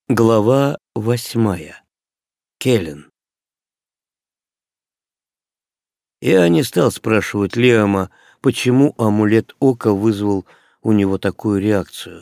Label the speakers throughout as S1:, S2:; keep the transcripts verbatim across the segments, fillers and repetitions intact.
S1: Глава восьмая. Келлен. Я не стал спрашивать Лиама, почему амулет ока вызвал у него такую реакцию.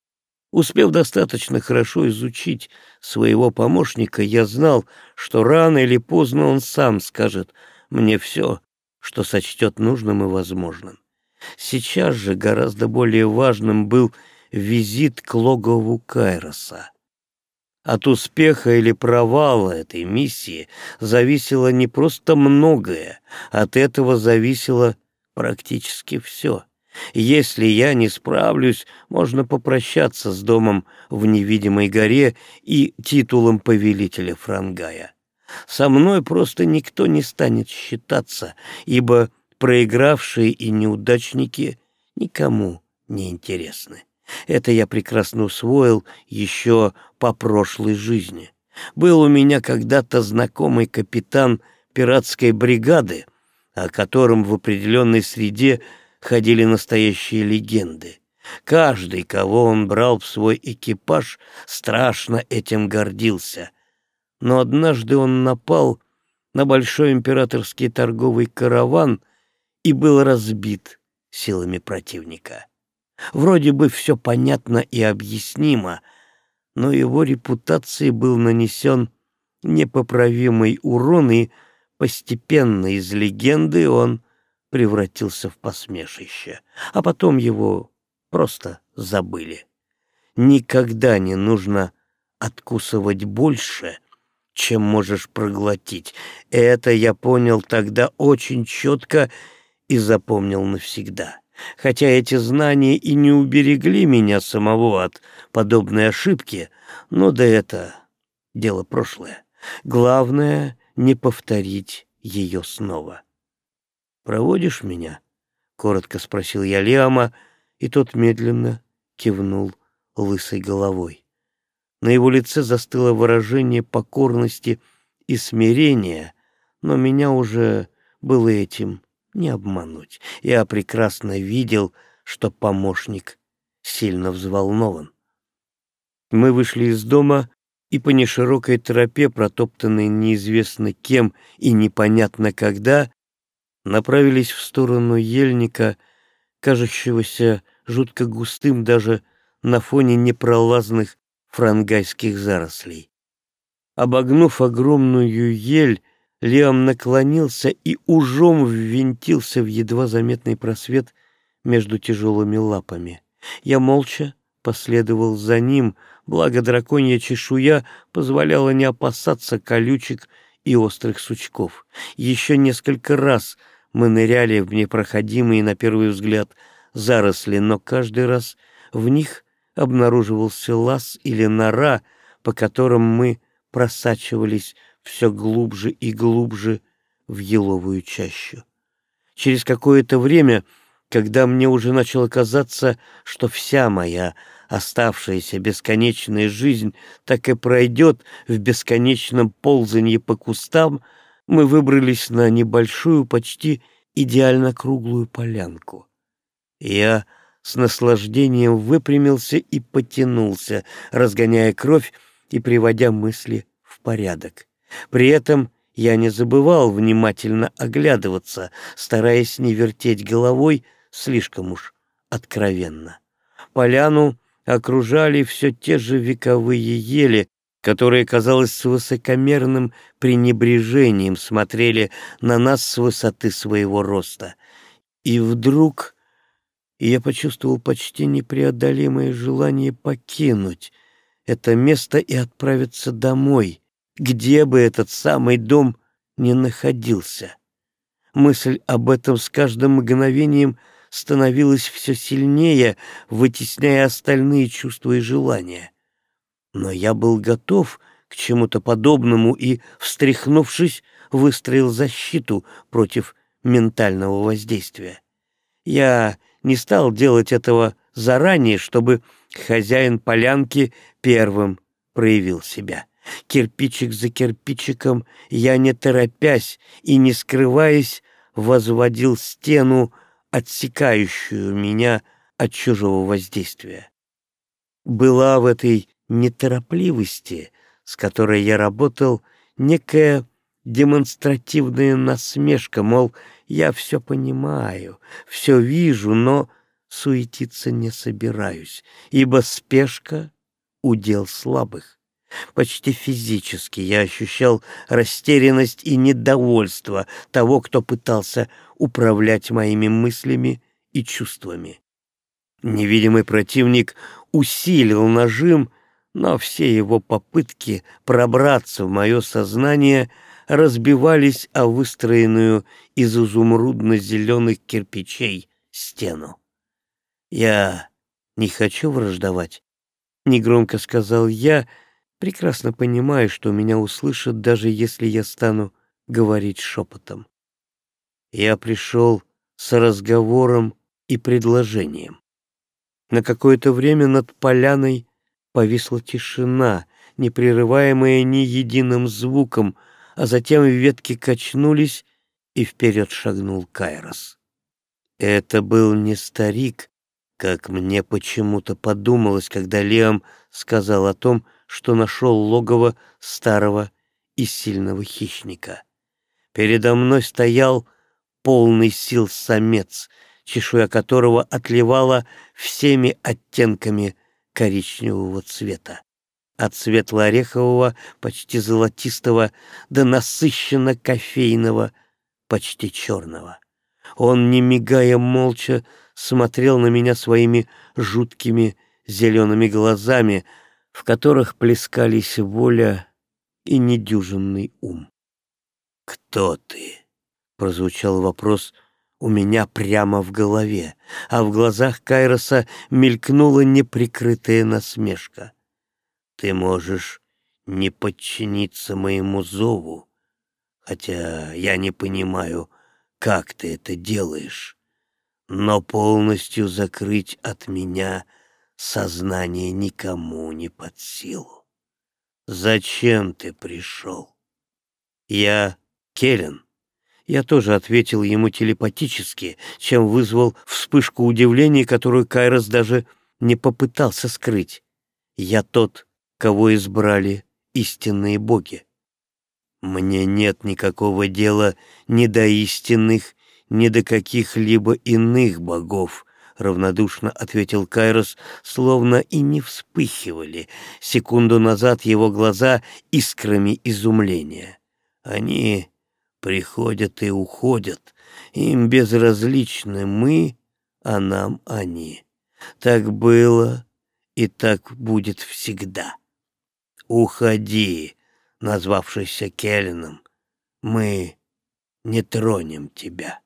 S1: Успев достаточно хорошо изучить своего помощника, я знал, что рано или поздно он сам скажет мне все, что сочтет нужным и возможным. Сейчас же гораздо более важным был визит к логову Кайроса. От успеха или провала этой миссии зависело не просто многое, от этого зависело практически все. Если я не справлюсь, можно попрощаться с домом в невидимой горе и титулом повелителя Франгая. Со мной просто никто не станет считаться, ибо проигравшие и неудачники никому не интересны. Это я прекрасно усвоил еще по прошлой жизни. Был у меня когда-то знакомый капитан пиратской бригады, о котором в определенной среде ходили настоящие легенды. Каждый, кого он брал в свой экипаж, страшно этим гордился. Но однажды он напал на большой императорский торговый караван и был разбит силами противника. Вроде бы все понятно и объяснимо, но его репутации был нанесен непоправимый урон, и постепенно из легенды он превратился в посмешище, а потом его просто забыли. Никогда не нужно откусывать больше, чем можешь проглотить. Это я понял тогда очень четко и запомнил навсегда. Хотя эти знания и не уберегли меня самого от подобной ошибки, но да это дело прошлое. Главное — не повторить ее снова. «Проводишь меня?» — коротко спросил я Лиама, и тот медленно кивнул лысой головой. На его лице застыло выражение покорности и смирения, но меня уже было этим не обмануть. Я прекрасно видел, что помощник сильно взволнован. Мы вышли из дома и по неширокой тропе, протоптанной неизвестно кем и непонятно когда, направились в сторону ельника, кажущегося жутко густым даже на фоне непролазных франгайских зарослей. Обогнув огромную ель, Лиам наклонился и ужом ввинтился в едва заметный просвет между тяжелыми лапами. Я молча последовал за ним, благо драконья чешуя позволяла не опасаться колючек и острых сучков. Еще несколько раз мы ныряли в непроходимые, на первый взгляд, заросли, но каждый раз в них обнаруживался лаз или нора, по которым мы просачивались все глубже и глубже в еловую чащу. Через какое-то время, когда мне уже начало казаться, что вся моя оставшаяся бесконечная жизнь так и пройдет в бесконечном ползанье по кустам, мы выбрались на небольшую, почти идеально круглую полянку. Я с наслаждением выпрямился и потянулся, разгоняя кровь и приводя мысли в порядок. При этом я не забывал внимательно оглядываться, стараясь не вертеть головой слишком уж откровенно. Поляну окружали все те же вековые ели, которые, казалось, с высокомерным пренебрежением смотрели на нас с высоты своего роста. И вдруг я почувствовал почти непреодолимое желание покинуть это место и отправиться домой, где бы этот самый дом ни находился. Мысль об этом с каждым мгновением становилась все сильнее, вытесняя остальные чувства и желания. Но я был готов к чему-то подобному и, встряхнувшись, выстроил защиту против ментального воздействия. Я не стал делать этого заранее, чтобы хозяин полянки первым проявил себя. Кирпичик за кирпичиком я, не торопясь и не скрываясь, возводил стену, отсекающую меня от чужого воздействия. Была в этой неторопливости, с которой я работал, некая демонстративная насмешка, мол, я все понимаю, все вижу, но суетиться не собираюсь, ибо спешка — удел слабых. Почти физически я ощущал растерянность и недовольство того, кто пытался управлять моими мыслями и чувствами. Невидимый противник усилил нажим, но все его попытки пробраться в мое сознание разбивались о выстроенную из изумрудно-зеленых кирпичей стену. «Я не хочу враждовать», — негромко сказал я, прекрасно понимая, что меня услышат, даже если я стану говорить шепотом. Я пришел с разговором и предложением. На какое-то время над поляной повисла тишина, не прерываемая ни единым звуком, а затем ветки качнулись, и вперед шагнул Кайрос. Это был не старик, как мне почему-то подумалось, когда Лиам сказал о том, что нашел логово старого и сильного хищника. Передо мной стоял полный сил самец, чешуя которого отливала всеми оттенками коричневого цвета, от светло-орехового, почти золотистого, до насыщенно-кофейного, почти черного. Он, не мигая, молча смотрел на меня своими жуткими зелеными глазами, в которых плескались воля и недюжинный ум. «Кто ты?» — прозвучал вопрос у меня прямо в голове, а в глазах Кайроса мелькнула неприкрытая насмешка. «Ты можешь не подчиниться моему зову, хотя я не понимаю, как ты это делаешь, но полностью закрыть от меня сознание никому не под силу. Зачем ты пришел?» «Я Келлен». Я тоже ответил ему телепатически, чем вызвал вспышку удивления, которую Кайрос даже не попытался скрыть. «Я тот, кого избрали истинные боги. Мне нет никакого дела ни до истинных, ни до каких-либо иных богов», — равнодушно ответил Кайрос, словно и не вспыхивали секунду назад его глаза искрами изумления. «Они приходят и уходят, им безразличны мы, а нам они. Так было и так будет всегда. Уходи, назвавшийся Келленом, мы не тронем тебя».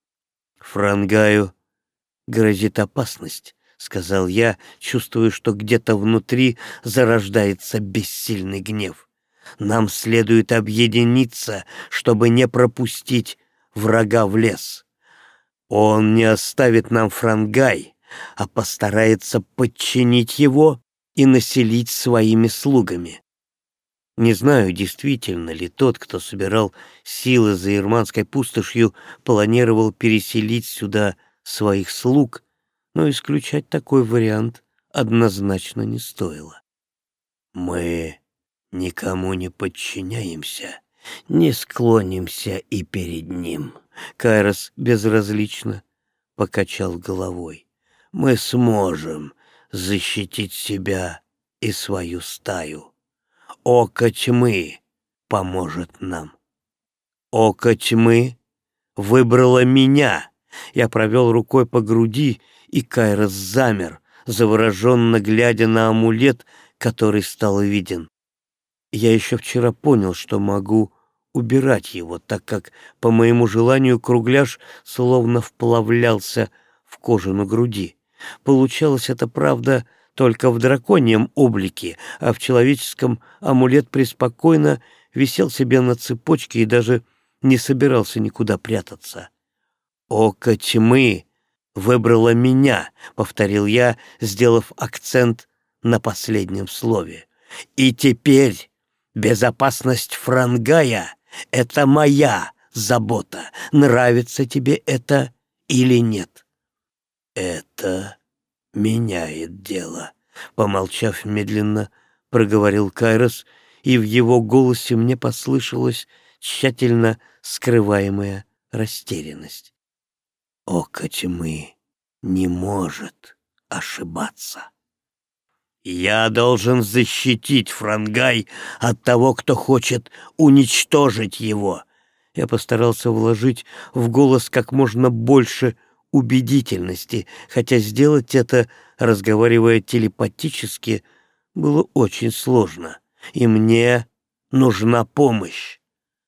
S1: «Франгаю грозит опасность», — сказал я, чувствуя, что где-то внутри зарождается бессильный гнев. «Нам следует объединиться, чтобы не пропустить врага в лес. Он не оставит нам Франгай, а постарается подчинить его и населить своими слугами». Не знаю, действительно ли тот, кто собирал силы за Ирманской пустошью, планировал переселить сюда своих слуг, но исключать такой вариант однозначно не стоило. «Мы никому не подчиняемся, не склонимся и перед ним», — Кайрос безразлично покачал головой. «Мы сможем защитить себя и свою стаю. Око тьмы поможет нам». «Око тьмы выбрало меня». Я провел рукой по груди, и Кайрос замер, завороженно глядя на амулет, который стал виден. Я еще вчера понял, что могу убирать его, так как, по моему желанию, кругляш словно вплавлялся в кожу на груди. Получалось это, правда, только в драконьем облике, а в человеческом амулет преспокойно висел себе на цепочке и даже не собирался никуда прятаться. «Око тьмы выбрало меня», — повторил я, сделав акцент на последнем слове. «И теперь безопасность Франгая — это моя забота, нравится тебе это или нет». «Это меняет дело», — помолчав медленно, — проговорил Кайрос, и в его голосе мне послышалась тщательно скрываемая растерянность. «Око тьмы не может ошибаться. Я должен защитить Франгай от того, кто хочет уничтожить его». Я постарался вложить в голос как можно больше убедительности, хотя сделать это, разговаривая телепатически, было очень сложно, и мне нужна помощь.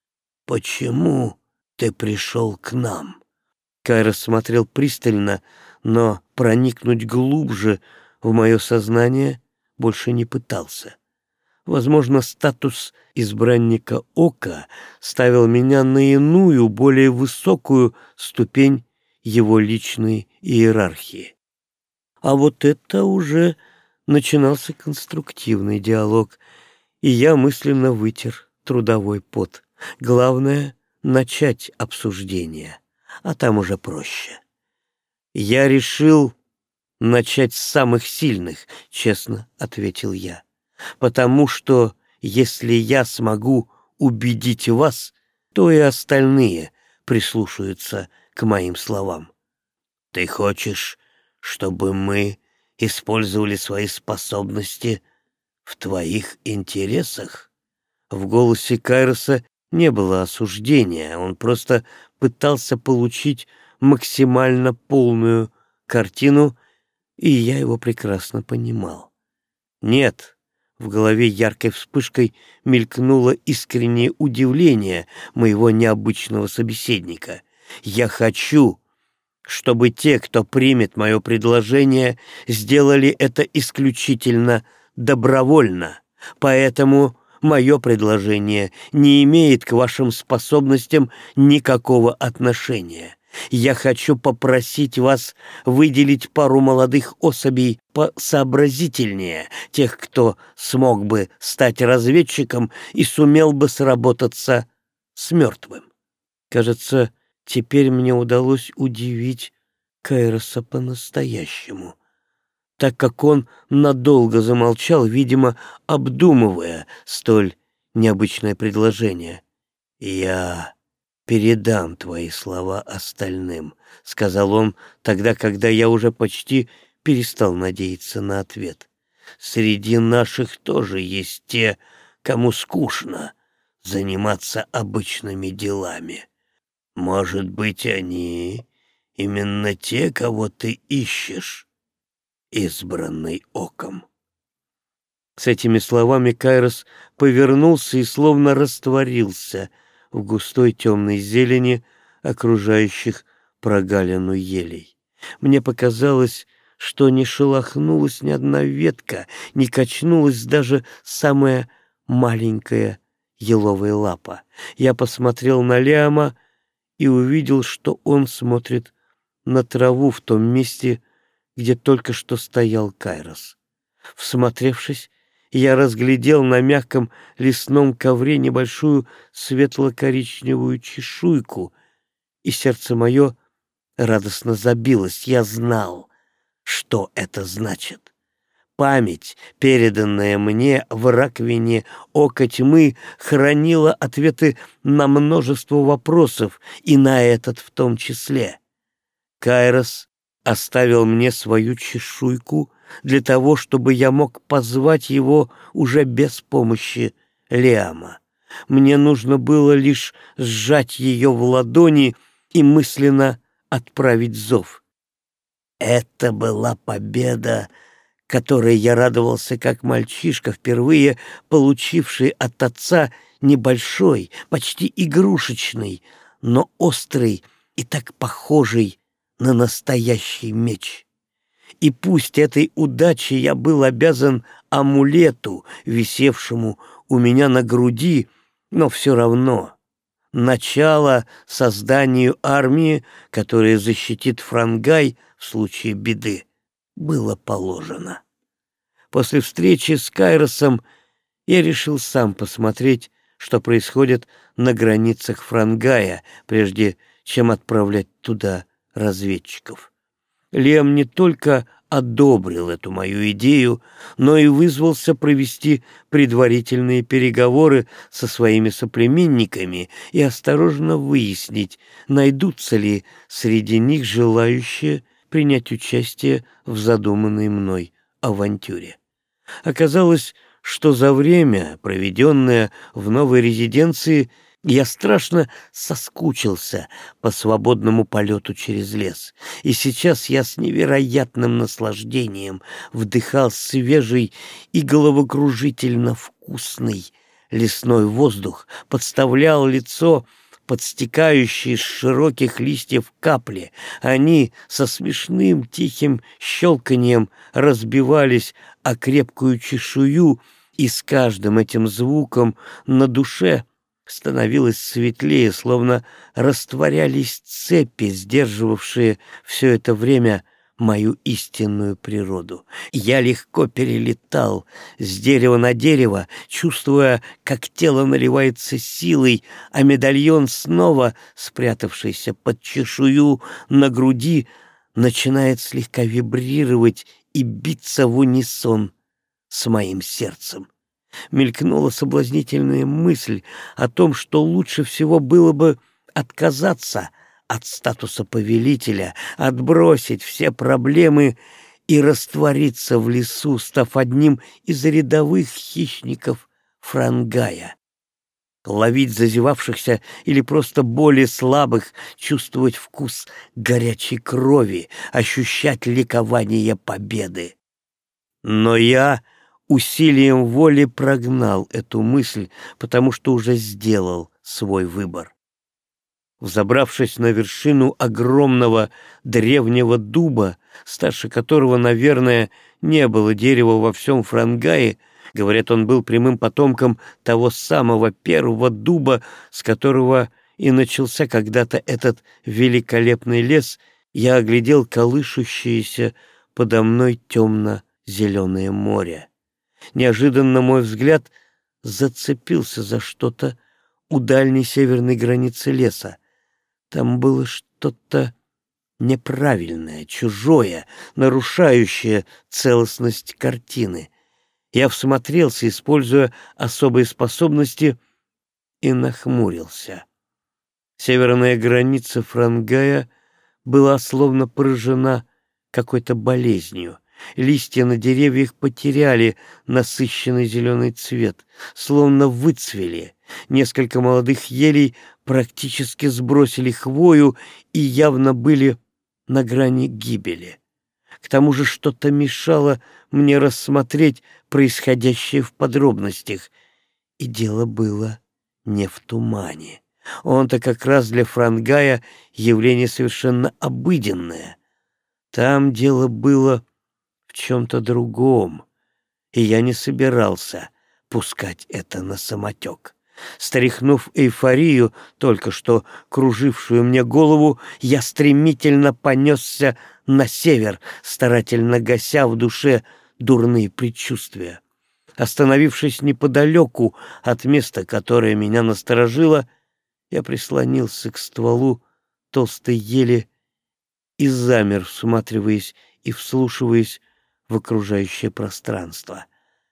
S1: «Почему ты пришел к нам?» Кайрос смотрел пристально, но проникнуть глубже в мое сознание больше не пытался. Возможно, статус избранника Ока ставил меня на иную, более высокую ступень его личной иерархии. А вот это уже начинался конструктивный диалог, и я мысленно вытер трудовой пот. Главное — начать обсуждение, а там уже проще. «Я решил начать с самых сильных», — честно ответил я, «потому что если я смогу убедить вас, то и остальные прислушаются к моим словам». «Ты хочешь, чтобы мы использовали свои способности в твоих интересах?» В голосе Кайроса не было осуждения, он просто пытался получить максимально полную картину, и я его прекрасно понимал. «Нет», — в голове яркой вспышкой мелькнуло искреннее удивление моего необычного собеседника. «Я хочу, чтобы те, кто примет мое предложение, сделали это исключительно добровольно, поэтому мое предложение не имеет к вашим способностям никакого отношения. Я хочу попросить вас выделить пару молодых особей посообразительнее, тех, кто смог бы стать разведчиком и сумел бы сработаться с мертвым». Кажется, теперь мне удалось удивить Кайроса по-настоящему, так как он надолго замолчал, видимо, обдумывая столь необычное предложение. «Я передам твои слова остальным», — сказал он тогда, когда я уже почти перестал надеяться на ответ. «Среди наших тоже есть те, кому скучно заниматься обычными делами. Может быть, они именно те, кого ты ищешь, избранный Оком». С этими словами Кайрос повернулся и словно растворился в густой темной зелени, окружающих прогалину елей. Мне показалось, что не шелохнулась ни одна ветка, не качнулась даже самая маленькая еловая лапа. Я посмотрел на Лиама и увидел, что он смотрит на траву в том месте, где только что стоял Кайрос. Всмотревшись, я разглядел на мягком лесном ковре небольшую светло-коричневую чешуйку, и сердце мое радостно забилось. Я знал, что это значит. Память, переданная мне в раковине Ока Тьмы, хранила ответы на множество вопросов, и на этот в том числе. Кайрос оставил мне свою чешуйку для того, чтобы я мог позвать его уже без помощи Лиама. Мне нужно было лишь сжать ее в ладони и мысленно отправить зов. Это была победа, которой я радовался как мальчишка, впервые получивший от отца небольшой, почти игрушечный, но острый и так похожий на настоящий меч. И пусть этой удачей я был обязан амулету, висевшему у меня на груди, но все равно начало созданию армии, которая защитит Франгай в случае беды, было положено. После встречи с Кайросом я решил сам посмотреть, что происходит на границах Франгая, прежде чем отправлять туда разведчиков. Лиам не только одобрил эту мою идею, но и вызвался провести предварительные переговоры со своими соплеменниками и осторожно выяснить, найдутся ли среди них желающие принять участие в задуманной мной авантюре. Оказалось, что за время, проведенное в новой резиденции, я страшно соскучился по свободному полету через лес, и сейчас я с невероятным наслаждением вдыхал свежий и головокружительно вкусный лесной воздух, подставлял лицо под стекающие с широких листьев капли. Они со смешным тихим щелканьем разбивались о крепкую чешую, и с каждым этим звуком на душе становилось светлее, словно растворялись цепи, сдерживавшие все это время мою истинную природу. Я легко перелетал с дерева на дерево, чувствуя, как тело наливается силой, а медальон, снова спрятавшийся под чешую на груди, начинает слегка вибрировать и биться в унисон с моим сердцем. Мелькнула соблазнительная мысль о том, что лучше всего было бы отказаться от статуса повелителя, отбросить все проблемы и раствориться в лесу, став одним из рядовых хищников Франгая. Ловить зазевавшихся или просто более слабых, чувствовать вкус горячей крови, ощущать ликование победы. Но я усилием воли прогнал эту мысль, потому что уже сделал свой выбор. Взобравшись на вершину огромного древнего дуба, старше которого, наверное, не было дерева во всем Франгае, говорят, он был прямым потомком того самого первого дуба, с которого и начался когда-то этот великолепный лес, я оглядел колышущееся подо мной темно-зеленое море. Неожиданно мой взгляд зацепился за что-то у дальней северной границы леса. Там было что-то неправильное, чужое, нарушающее целостность картины. Я всмотрелся, используя особые способности, и нахмурился. Северная граница Франгая была словно поражена какой-то болезнью. Листья на деревьях потеряли насыщенный зеленый цвет, словно выцвели. Несколько молодых елей практически сбросили хвою и явно были на грани гибели. К тому же что-то мешало мне рассмотреть происходящее в подробностях. И дело было не в тумане. Он-то как раз для Франгая явление совершенно обыденное. Там дело было в чем-то другом, и я не собирался пускать это на самотек. Стряхнув эйфорию, только что кружившую мне голову, я стремительно понесся на север, старательно гася в душе дурные предчувствия. Остановившись неподалеку от места, которое меня насторожило, я прислонился к стволу толстой ели и замер, всматриваясь и вслушиваясь в окружающее пространство.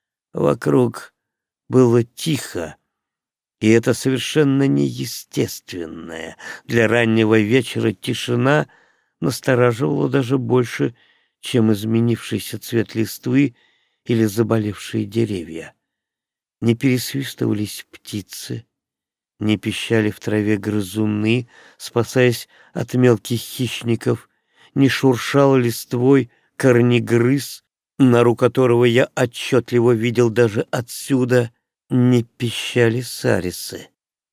S1: Вокруг было тихо, и это совершенно неестественная для раннего вечера тишина настораживала даже больше, чем изменившийся цвет листвы или заболевшие деревья. Не пересвистывались птицы, не пищали в траве грызуны, спасаясь от мелких хищников, не шуршал листвой корнегрыз, нору которого я отчетливо видел даже отсюда, не пищали сарисы.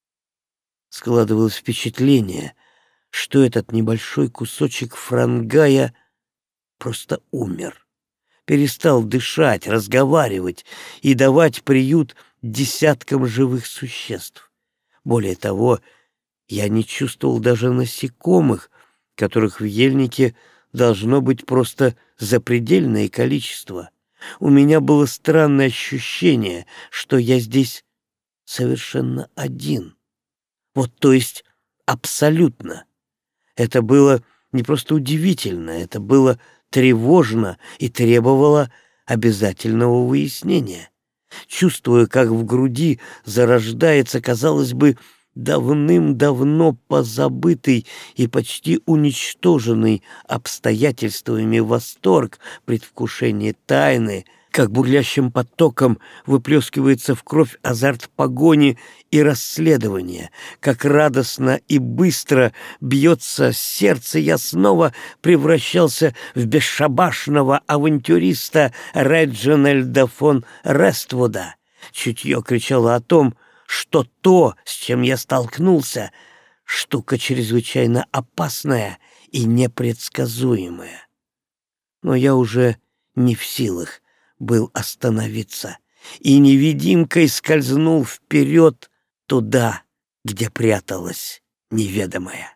S1: Складывалось впечатление, что этот небольшой кусочек Франгая просто умер, перестал дышать, разговаривать и давать приют десяткам живых существ. Более того, я не чувствовал даже насекомых, которых в ельнике должно быть просто запредельное количество. У меня было странное ощущение, что я здесь совершенно один. Вот, то есть, абсолютно. Это было не просто удивительно, это было тревожно и требовало обязательного выяснения. Чувствуя, как в груди зарождается, казалось бы, давным-давно позабытый и почти уничтоженный обстоятельствами восторг, предвкушение тайны, как бурлящим потоком выплескивается в кровь азарт погони и расследования, как радостно и быстро бьется сердце, я снова превращался в бесшабашного авантюриста Реджинальда фон Рествуда. Чутье кричало о том, что то, с чем я столкнулся, штука чрезвычайно опасная и непредсказуемая. Но я уже не в силах был остановиться, и невидимкой скользнул вперед туда, где пряталась неведомая.